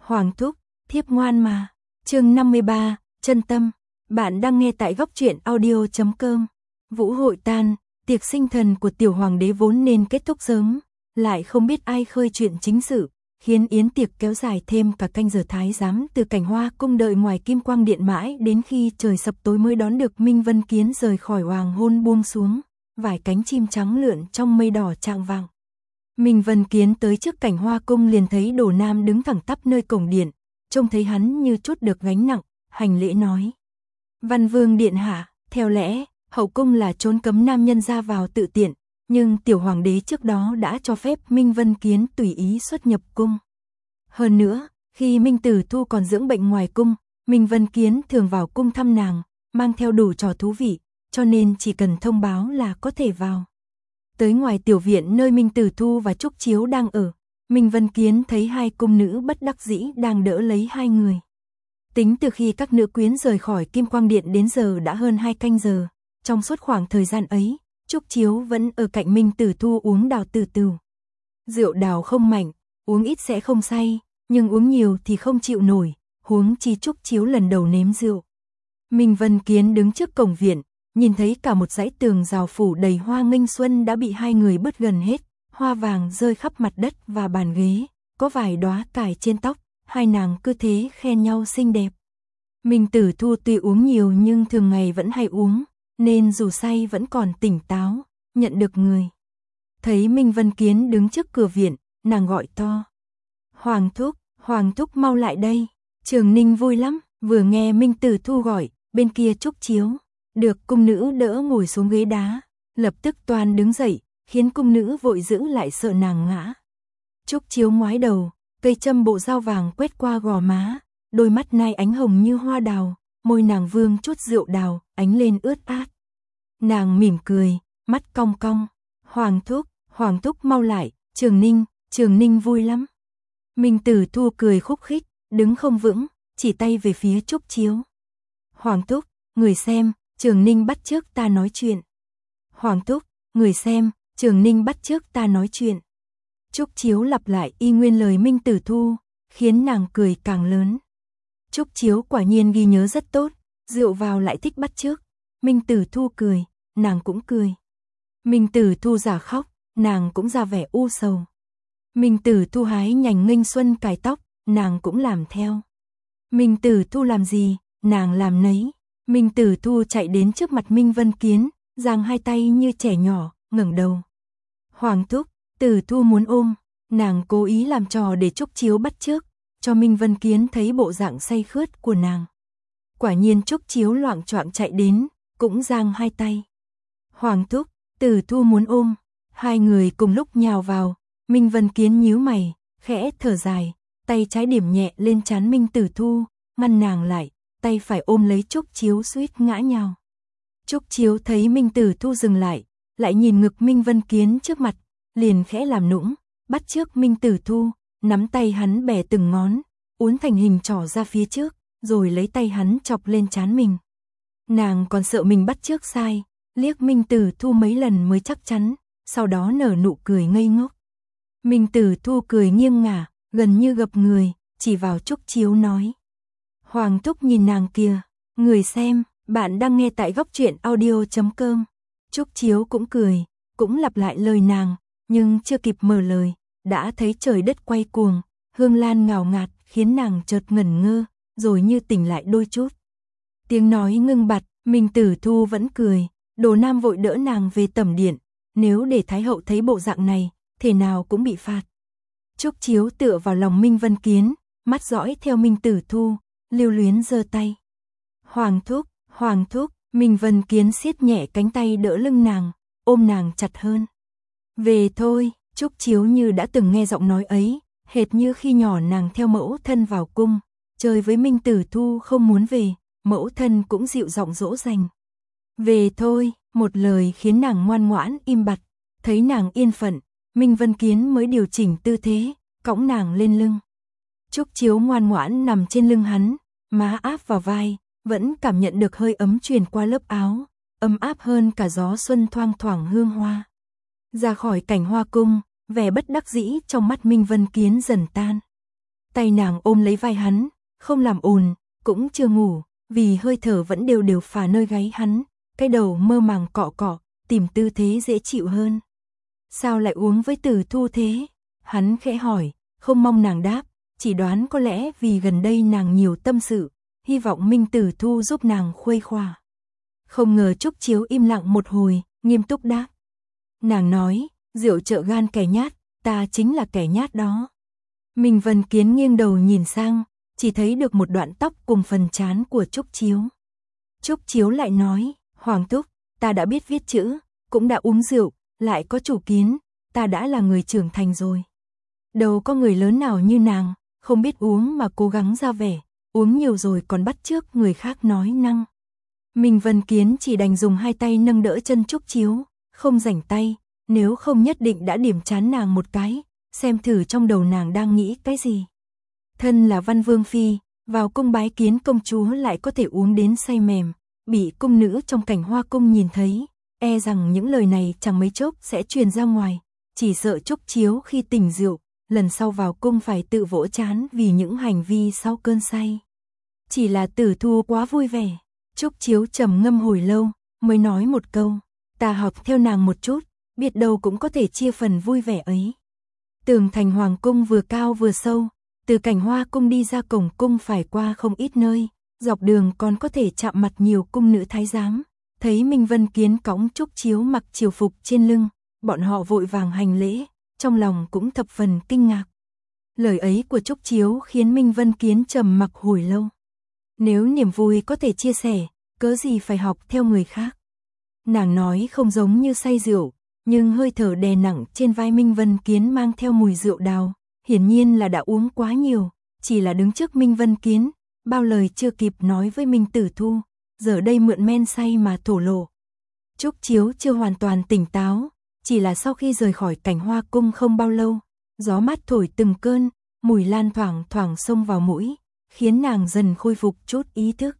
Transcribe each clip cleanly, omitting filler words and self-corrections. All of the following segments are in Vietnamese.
Hoàng thúc, thiếp ngoan mà. Chương 53, chân tâm. Bạn đang nghe tại góc truyện audio.com. Vũ hội tan, tiệc sinh thần của tiểu hoàng đế vốn nên kết thúc sớm, lại không biết ai khơi chuyện chính sự, khiến yến tiệc kéo dài thêm cả canh giờ. Thái giám từ Cảnh Hoa cung đợi ngoài Kim Quang điện mãi đến khi trời sập tối mới đón được Minh Vân Kiến rời khỏi hoàng hôn buông xuống, vài cánh chim trắng lượn trong mây đỏ chạng vàng. Minh Vân Kiến tới trước Cảnh Hoa cung liền thấy Đồ Nam đứng thẳng tắp nơi cổng điện, trông thấy hắn như trút được gánh nặng, hành lễ nói: "Văn vương điện hạ, theo lẽ hậu cung là chốn cấm nam nhân ra vào tự tiện, nhưng tiểu hoàng đế trước đó đã cho phép Minh Vân Kiến tùy ý xuất nhập cung. Hơn nữa, khi Minh Tử Thu còn dưỡng bệnh ngoài cung, Minh Vân Kiến thường vào cung thăm nàng, mang theo đủ trò thú vị, cho nên chỉ cần thông báo là có thể vào." Tới ngoài tiểu viện nơi Minh Tử Thu và Trúc Chiếu đang ở, Minh Vân Kiến thấy hai cung nữ bất đắc dĩ đang đỡ lấy hai người. Tính từ khi các nữ quyến rời khỏi Kim Quang Điện đến giờ đã hơn 2 canh giờ, trong suốt khoảng thời gian ấy, Trúc Chiếu vẫn ở cạnh Minh Tử Thu uống đào từ từ. Rượu đào không mạnh, uống ít sẽ không say, nhưng uống nhiều thì không chịu nổi, huống chi Trúc Chiếu lần đầu nếm rượu. Minh Vân Kiến đứng trước cổng viện, nhìn thấy cả một dãy tường rào phủ đầy hoa nghênh xuân đã bị hai người bứt gần hết, hoa vàng rơi khắp mặt đất và bàn ghế, có vài đóa cài trên tóc, hai nàng cứ thế khen nhau xinh đẹp. Minh Tử Thu tuy uống nhiều nhưng thường ngày vẫn hay uống, nên dù say vẫn còn tỉnh táo, nhận được người. Thấy Minh Vân Kiến đứng trước cửa viện, nàng gọi to: Hoàng thúc mau lại đây." Trường Ninh vui lắm, vừa nghe Minh Tử Thu gọi, bên kia Trúc Chiếu được cung nữ đỡ ngồi xuống ghế đá, lập tức toan đứng dậy, khiến cung nữ vội giữ lại sợ nàng ngã. Trúc Chiếu ngoái đầu, cây châm bộ dao vàng quét qua gò má, đôi mắt nai ánh hồng như hoa đào, môi nàng vương chút rượu đào, ánh lên ướt át. Nàng mỉm cười, mắt cong cong: Hoàng thúc mau lại, Trường Ninh vui lắm." Minh Tử Thu cười khúc khích, đứng không vững, chỉ tay về phía Trúc Chiếu: "Hoàng thúc, người xem, Trường Ninh bắt chước ta nói chuyện." "Hoàng thúc, người xem, Trường Ninh bắt chước ta nói chuyện." Trúc Chiếu lặp lại y nguyên lời Minh Tử Thu, khiến nàng cười càng lớn. Trúc Chiếu quả nhiên ghi nhớ rất tốt, rượu vào lại thích bắt chước. Minh Tử Thu cười, nàng cũng cười. Minh Tử Thu giả khóc, nàng cũng ra vẻ u sầu. Minh Tử Thu hái nhành nghênh xuân cài tóc, nàng cũng làm theo. Minh Tử Thu làm gì, nàng làm nấy. Minh Tử Thu chạy đến trước mặt Minh Vân Kiến, giang hai tay như trẻ nhỏ, ngẩng đầu: "Hoàng thúc, Tử Thu muốn ôm." Nàng cố ý làm trò để Trúc Chiếu bắt chước, cho Minh Vân Kiến thấy bộ dạng say khướt của nàng. Quả nhiên Trúc Chiếu loạng choạng chạy đến, cũng giang hai tay: "Hoàng thúc, Tử Thu muốn ôm." Hai người cùng lúc nhào vào, Minh Vân Kiến nhíu mày, khẽ thở dài, tay trái điểm nhẹ lên trán Minh Tử Thu, ngăn nàng lại, tay phải ôm lấy Trúc Chiếu suýt ngã nhào. Trúc Chiếu thấy Minh Tử Thu dừng lại, lại nhìn ngực Minh Vân Kiến trước mặt, liền khẽ làm nũng, bắt chước Minh Tử Thu, nắm tay hắn bẻ từng ngón, uốn thành hình trỏ ra phía trước, rồi lấy tay hắn chọc lên trán mình. Nàng còn sợ mình bắt chước sai, liếc Minh Tử Thu mấy lần mới chắc chắn, sau đó nở nụ cười ngây ngốc. Minh Tử Thu cười nghiêng ngả, gần như gập người, chỉ vào Trúc Chiếu nói: "Hoàng thúc nhìn nàng kìa, người xem." Bạn đang nghe tại góc truyện audio.com. Trúc Chiếu cũng cười, cũng lặp lại lời nàng, nhưng chưa kịp mở lời, đã thấy trời đất quay cuồng, hương lan ngào ngạt khiến nàng chợt ngẩn ngơ, rồi như tỉnh lại đôi chút. Tiếng nói ngưng bặt, Minh Tử Thu vẫn cười, Đồ Nam vội đỡ nàng về tẩm điện, nếu để Thái hậu thấy bộ dạng này, thể nào cũng bị phạt. Trúc Chiếu tựa vào lòng Minh Vân Kiến, mắt dõi theo Minh Tử Thu, lưu luyến giơ tay: Hoàng thúc." Minh Vân Kiến siết nhẹ cánh tay đỡ lưng nàng, ôm nàng chặt hơn. "Về thôi." Trúc Chiếu như đã từng nghe giọng nói ấy, hệt như khi nhỏ nàng theo mẫu thân vào cung, chơi với Minh Tử Thu không muốn về, mẫu thân cũng dịu giọng dỗ dành. "Về thôi." Một lời khiến nàng ngoan ngoãn im bặt. Thấy nàng yên phận, Minh Vân Kiến mới điều chỉnh tư thế, cõng nàng lên lưng. Trúc Chiếu ngoan ngoãn nằm trên lưng hắn, má áp vào vai, vẫn cảm nhận được hơi ấm truyền qua lớp áo, ấm áp hơn cả gió xuân thoang thoảng hương hoa. Ra khỏi Cảnh Hoa cung, vẻ bất đắc dĩ trong mắt Minh Vân Kiến dần tan. tay nàng ôm lấy vai hắn, không làm ồn, cũng chưa ngủ, vì hơi thở vẫn đều đều phả nơi gáy hắn, cái đầu mơ màng cọ cọ, tìm tư thế dễ chịu hơn. Sao lại uống với Tử Thu thế? Hắn khẽ hỏi, không mong nàng đáp, chỉ đoán có lẽ vì gần đây nàng nhiều tâm sự, hy vọng Minh Tử Thu giúp nàng khuây khỏa. Không ngờ Trúc Chiếu im lặng một hồi, nghiêm túc đáp. Nàng nói, rượu trợ gan kẻ nhát, ta chính là kẻ nhát đó. Minh Vân Kiến nghiêng đầu nhìn sang, chỉ thấy được một đoạn tóc cùng phần trán của Trúc Chiếu. Trúc Chiếu lại nói, Hoàng thúc, ta đã biết viết chữ, cũng đã uống rượu, lại có chủ kiến, ta đã là người trưởng thành rồi. Đâu có người lớn nào như nàng, không biết uống mà cố gắng ra vẻ, uống nhiều rồi còn bắt chước người khác nói năng. Minh Vân Kiến chỉ đành dùng hai tay nâng đỡ chân Trúc Chiếu, không rảnh tay, nếu không nhất định đã điểm trán nàng một cái, xem thử trong đầu nàng đang nghĩ cái gì. Thân là Văn Vương Phi, vào cung bái kiến công chúa lại có thể uống đến say mềm, bị cung nữ trong Cảnh Hoa cung nhìn thấy, e rằng những lời này chẳng mấy chốc sẽ truyền ra ngoài, chỉ sợ Trúc Chiếu khi tỉnh rượu, lần sau vào cung phải tự vỗ trán vì những hành vi sau cơn say. Chỉ là Tử Thu quá vui vẻ, Trúc Chiếu trầm ngâm hồi lâu, mới nói một câu, ta học theo nàng một chút, biết đâu cũng có thể chia phần vui vẻ ấy. Tường thành hoàng cung vừa cao vừa sâu, từ Cảnh Hoa cung đi ra cổng cung phải qua không ít nơi, dọc đường còn có thể chạm mặt nhiều cung nữ thái giám. Thấy Minh Vân Kiến cõng Trúc Chiếu mặc triều phục trên lưng, bọn họ vội vàng hành lễ, trong lòng cũng thập phần kinh ngạc. Lời ấy của Trúc Chiếu khiến Minh Vân Kiến trầm mặc hồi lâu. Nếu niềm vui có thể chia sẻ, cớ gì phải học theo người khác. Nàng nói không giống như say rượu, nhưng hơi thở đè nặng trên vai Minh Vân Kiến mang theo mùi rượu đào, hiển nhiên là đã uống quá nhiều, chỉ là đứng trước Minh Vân Kiến, bao lời chưa kịp nói với Minh Tử Thu, giờ đây mượn men say mà thổ lộ. Trúc Chiếu chưa hoàn toàn tỉnh táo, chỉ là sau khi rời khỏi Cảnh Hoa cung không bao lâu, gió mát thổi từng cơn, mùi lan thoảng thoảng xông vào mũi, khiến nàng dần khôi phục chút ý thức.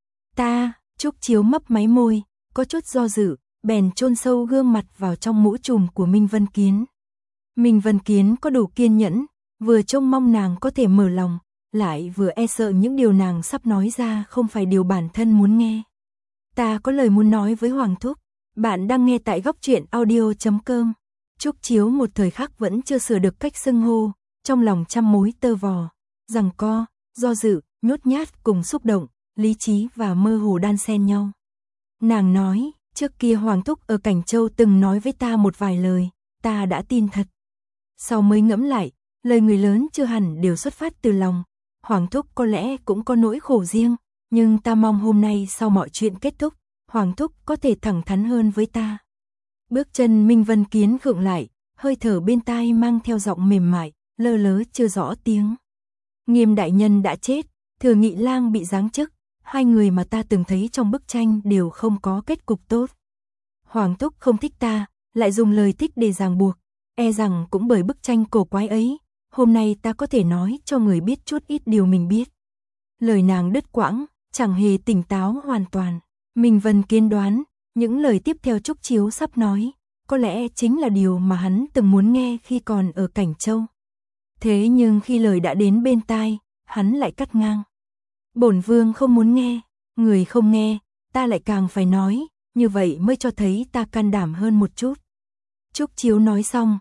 Trúc Chiếu mấp máy môi, có chút do dự, bèn chôn sâu gương mặt vào trong mũ trùm của Minh Vân Kiến. Minh Vân Kiến có đủ kiên nhẫn, vừa trông mong nàng có thể mở lòng, lại vừa e sợ những điều nàng sắp nói ra không phải điều bản thân muốn nghe. Ta có lời muốn nói với Hoàng thúc. Bạn đang nghe tại góc truyện audio.com. Trúc Chiếu một thời khắc vẫn chưa sửa được cách xưng hô, trong lòng trăm mối tơ vò, giằng co, do dự, nhút nhát cùng xúc động, lý trí và mơ hồ đan xen nhau. Nàng nói, trước kia Hoàng thúc ở Cảnh Châu từng nói với ta một vài lời, ta đã tin thật. Sau mới ngẫm lại, lời người lớn chưa hẳn đều xuất phát từ lòng, Hoàng thúc có lẽ cũng có nỗi khổ riêng, nhưng ta mong hôm nay sau mọi chuyện kết thúc, Hoàng thúc có thể thẳng thắn hơn với ta. Bước chân Minh Vân Kiến khựng lại, hơi thở bên tai mang theo giọng mềm mại, lơ lớ chưa rõ tiếng. Nghiêm đại nhân đã chết, Thừa Nghị Lang bị giáng chức, hai người mà ta từng thấy trong bức tranh đều không có kết cục tốt. Hoàng thúc không thích ta, lại dùng lời thích để ràng buộc, e rằng cũng bởi bức tranh cổ quái ấy, hôm nay ta có thể nói cho người biết chút ít điều mình biết. Lời nàng đứt quãng, chẳng hề tỉnh táo hoàn toàn. Minh Vân Kiến đoán, những lời tiếp theo Trúc Chiếu sắp nói, có lẽ chính là điều mà hắn từng muốn nghe khi còn ở Cảnh Châu. Thế nhưng khi lời đã đến bên tai, hắn lại cắt ngang. Bổn vương không muốn nghe, người không nghe, ta lại càng phải nói, như vậy mới cho thấy ta can đảm hơn một chút. Trúc Chiếu nói xong,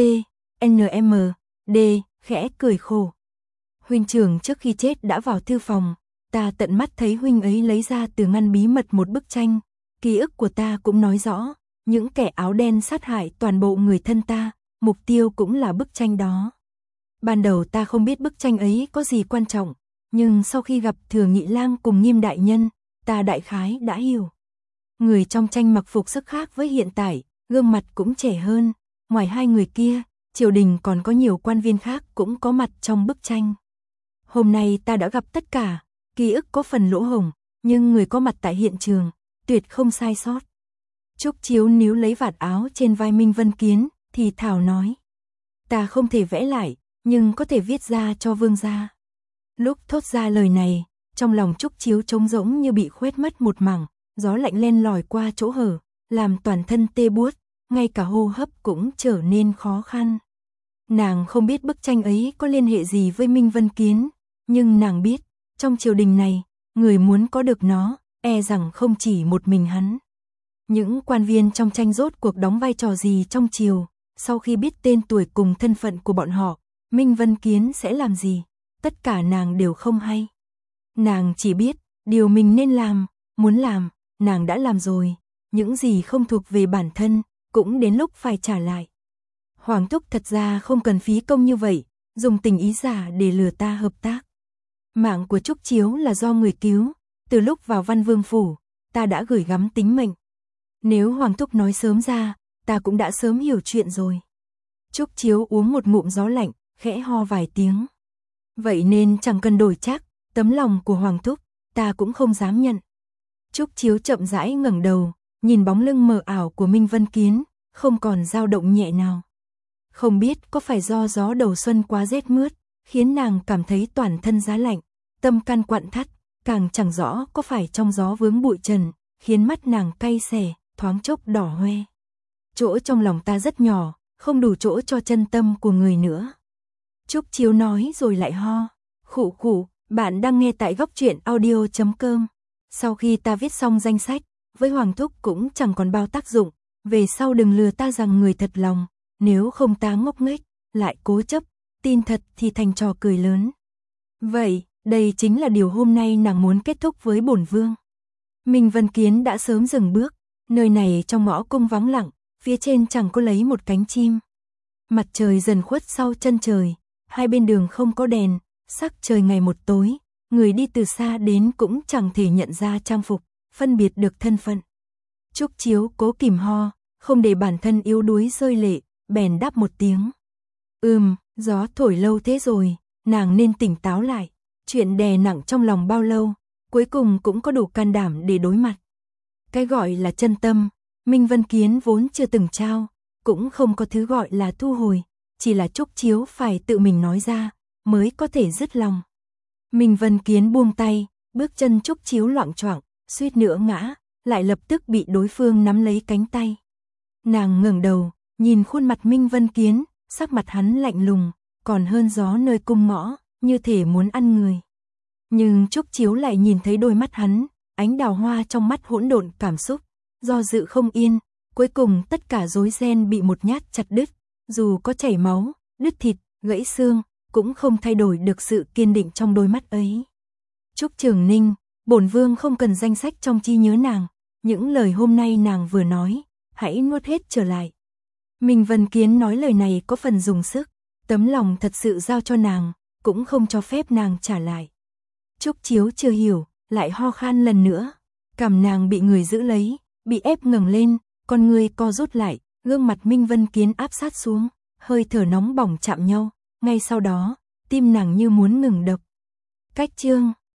C.N.M.D. khẽ cười khổ. Huynh trưởng trước khi chết đã vào thư phòng, ta tận mắt thấy huynh ấy lấy ra từ ngăn bí mật một bức tranh, ký ức của ta cũng nói rõ, những kẻ áo đen sát hại toàn bộ người thân ta, mục tiêu cũng là bức tranh đó. Ban đầu ta không biết bức tranh ấy có gì quan trọng, nhưng sau khi gặp Thừa Nghị Lang cùng Nghiêm đại nhân, ta đại khái đã hiểu. Người trong tranh mặc phục sức khác với hiện tại, gương mặt cũng trẻ hơn, ngoài hai người kia, triều đình còn có nhiều quan viên khác cũng có mặt trong bức tranh. Hôm nay ta đã gặp tất cả, ký ức có phần lỗ hổng, nhưng người có mặt tại hiện trường, tuyệt không sai sót. Trúc Chiếu níu lấy vạt áo trên vai Minh Vân Kiến, thì thảo nói. Ta không thể vẽ lại, nhưng có thể viết ra cho vương gia. Lúc thốt ra lời này, trong lòng Trúc Chiếu trống rỗng như bị khuét mất một mảng, gió lạnh len lỏi qua chỗ hở, làm toàn thân tê buốt, ngay cả hô hấp cũng trở nên khó khăn. Nàng không biết bức tranh ấy có liên hệ gì với Minh Vân Kiến, nhưng nàng biết, trong triều đình này, người muốn có được nó, e rằng không chỉ một mình hắn. Những quan viên trong tranh rốt cuộc đóng vai trò gì trong triều, sau khi biết tên tuổi cùng thân phận của bọn họ, Minh Vân Kiến sẽ làm gì, tất cả nàng đều không hay. Nàng chỉ biết, điều mình nên làm, muốn làm, nàng đã làm rồi, những gì không thuộc về bản thân, cũng đến lúc phải trả lại. Hoàng thúc thật ra không cần phí công như vậy, dùng tình ý giả để lừa ta hợp tác. Mạng của Trúc Chiếu là do người cứu, từ lúc vào Văn Vương phủ, ta đã gửi gắm tính mệnh. Nếu Hoàng thúc nói sớm ra, ta cũng đã sớm hiểu chuyện rồi. Trúc Chiếu uống một ngụm gió lạnh, khẽ ho vài tiếng. Vậy nên chẳng cần đổi trác, tấm lòng của Hoàng thúc, ta cũng không dám nhận. Trúc Chiếu chậm rãi ngẩng đầu, nhìn bóng lưng mờ ảo của Minh Vân Kiến, không còn dao động nhẹ nào. Không biết có phải do gió đầu xuân quá rét mướt, khiến nàng cảm thấy toàn thân giá lạnh, tâm can quặn thắt, càng chẳng rõ có phải trong gió vướng bụi trần, khiến mắt nàng cay xè, thoáng chốc đỏ hoe. Chỗ trong lòng ta rất nhỏ, không đủ chỗ cho chân tâm của người nữa. Trúc Chiếu nói rồi lại ho. Khụ khụ, bạn đang nghe tại góc truyện audio.com. Sau khi ta viết xong danh sách, với Hoàng thúc cũng chẳng còn bao tác dụng, về sau đừng lừa ta rằng người thật lòng, nếu không ta ngốc nghếch, lại cố chấp, tin thật thì thành trò cười lớn. Vậy, đây chính là điều hôm nay nàng muốn kết thúc với bổn vương. Minh Vân Kiến đã sớm dừng bước, nơi này trong ngõ cung vắng lặng, phía trên chẳng có lấy một cánh chim. Mặt trời dần khuất sau chân trời, hai bên đường không có đèn, sắc trời ngày một tối, người đi từ xa đến cũng chẳng thể nhận ra trang phục, phân biệt được thân phận. Trúc Chiếu cố kìm ho, không để bản thân yếu đuối rơi lệ, bèn đáp một tiếng. Gió thổi lâu thế rồi, nàng nên tỉnh táo lại, chuyện đè nặng trong lòng bao lâu, cuối cùng cũng có đủ can đảm để đối mặt. Cái gọi là chân tâm, Minh Vân Kiến vốn chưa từng trao, cũng không có thứ gọi là thu hồi, chỉ là Trúc Chiếu phải tự mình nói ra, mới có thể dứt lòng. Minh Vân Kiến buông tay, bước chân Trúc Chiếu loạng choạng, suýt nữa ngã, lại lập tức bị đối phương nắm lấy cánh tay. Nàng ngẩng đầu, nhìn khuôn mặt Minh Vân Kiến, sắc mặt hắn lạnh lùng, còn hơn gió nơi cung ngõ, như thể muốn ăn người. Nhưng Trúc Chiếu lại nhìn thấy đôi mắt hắn, ánh đào hoa trong mắt hỗn độn cảm xúc, do dự không yên, cuối cùng tất cả rối ren bị một nhát chặt đứt, dù có chảy máu, đứt thịt, gãy xương, cũng không thay đổi được sự kiên định trong đôi mắt ấy. Trúc Trường Ninh, bổn vương không cần danh sách trong trí nhớ nàng, những lời hôm nay nàng vừa nói, hãy nuốt hết trở lại. Minh Vân Kiến nói lời này có phần dùng sức, tấm lòng thật sự giao cho nàng, cũng không cho phép nàng trả lại. Trúc Chiếu chưa hiểu, lại ho khan lần nữa, cằm nàng bị người giữ lấy, bị ép ngẩng lên, con người co rút lại, gương mặt Minh Vân Kiến áp sát xuống, hơi thở nóng bỏng chạm nhau, ngay sau đó, tim nàng như muốn ngừng đập. Cách chương